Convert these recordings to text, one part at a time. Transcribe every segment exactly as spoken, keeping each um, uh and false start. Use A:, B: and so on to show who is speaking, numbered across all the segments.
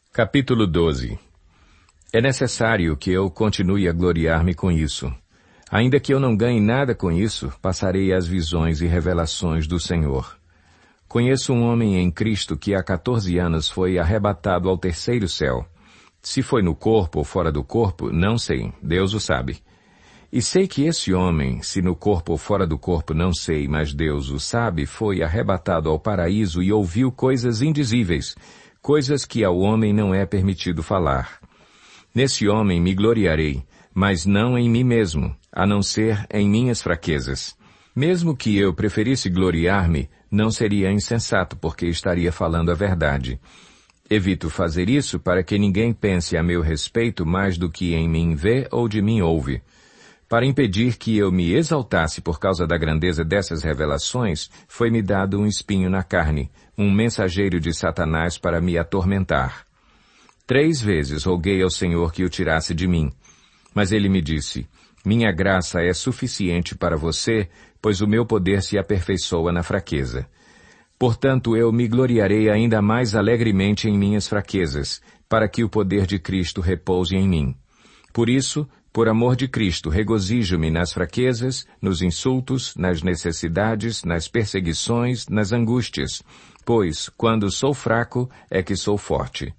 A: Capítulo doze. É necessário que eu continue a gloriar-me com isso. Ainda que eu não ganhe nada com isso, passarei as visões e revelações do Senhor. Conheço um homem em Cristo que há quatorze anos foi arrebatado ao terceiro céu. Se foi no corpo ou fora do corpo, não sei, Deus o sabe. E sei que esse homem, se no corpo ou fora do corpo não sei, mas Deus o sabe, foi arrebatado ao paraíso e ouviu coisas indizíveis, coisas que ao homem não é permitido falar. Nesse homem me gloriarei, mas não em mim mesmo, a não ser em minhas fraquezas. Mesmo que eu preferisse gloriar-me, não seria insensato, porque estaria falando a verdade. Evito fazer isso para que ninguém pense a meu respeito mais do que em mim vê ou de mim ouve. Para impedir que eu me exaltasse por causa da grandeza dessas revelações, foi-me dado um espinho na carne, um mensageiro de Satanás para me atormentar. Três vezes roguei ao Senhor que o tirasse de mim. Mas ele me disse, minha graça é suficiente para você, pois o meu poder se aperfeiçoa na fraqueza. Portanto, eu me gloriarei ainda mais alegremente em minhas fraquezas, para que o poder de Cristo repouse em mim. Por isso, por amor de Cristo, regozijo-me nas fraquezas, nos insultos, nas necessidades, nas perseguições, nas angústias, pois, quando sou fraco, é que sou forte.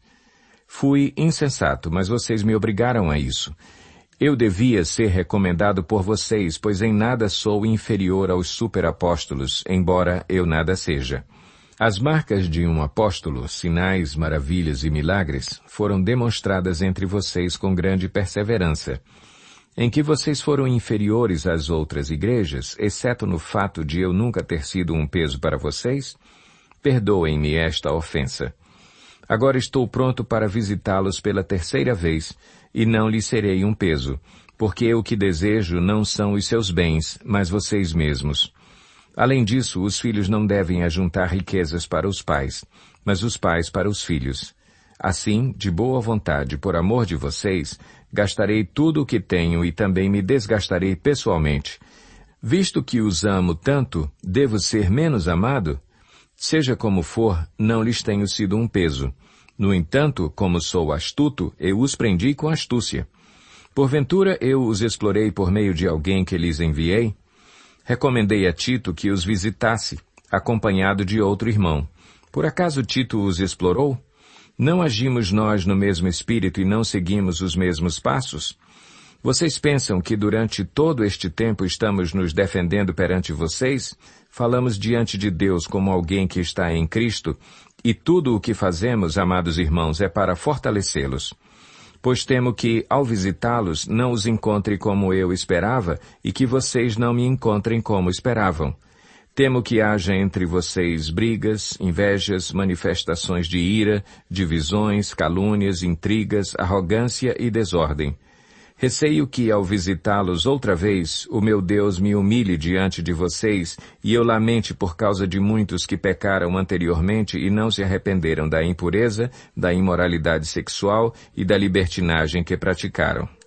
A: Fui insensato, mas vocês me obrigaram a isso. Eu devia ser recomendado por vocês, pois em nada sou inferior aos superapóstolos, embora eu nada seja. As marcas de um apóstolo, sinais, maravilhas e milagres, foram demonstradas entre vocês com grande perseverança. Em que vocês foram inferiores às outras igrejas, exceto no fato de eu nunca ter sido um peso para vocês? Perdoem-me esta ofensa. Agora estou pronto para visitá-los pela terceira vez, e não lhes serei um peso, porque o que desejo não são os seus bens, mas vocês mesmos. Além disso, os filhos não devem ajuntar riquezas para os pais, mas os pais para os filhos. Assim, de boa vontade, por amor de vocês, gastarei tudo o que tenho e também me desgastarei pessoalmente. Visto que os amo tanto, devo ser menos amado? Seja como for, não lhes tenho sido um peso. No entanto, como sou astuto, eu os prendi com astúcia. Porventura eu os explorei por meio de alguém que lhes enviei? Recomendei a Tito que os visitasse, acompanhado de outro irmão. Por acaso Tito os explorou? Não agimos nós no mesmo espírito e não seguimos os mesmos passos? Vocês pensam que durante todo este tempo estamos nos defendendo perante vocês? Falamos diante de Deus como alguém que está em Cristo, e tudo o que fazemos, amados irmãos, é para fortalecê-los. Pois temo que, ao visitá-los, não os encontre como eu esperava, e que vocês não me encontrem como esperavam. Temo que haja entre vocês brigas, invejas, manifestações de ira, divisões, calúnias, intrigas, arrogância e desordem. Receio que, ao visitá-los outra vez, o meu Deus me humilhe diante de vocês, e eu lamente por causa de muitos que pecaram anteriormente e não se arrependeram da impureza, da imoralidade sexual e da libertinagem que praticaram.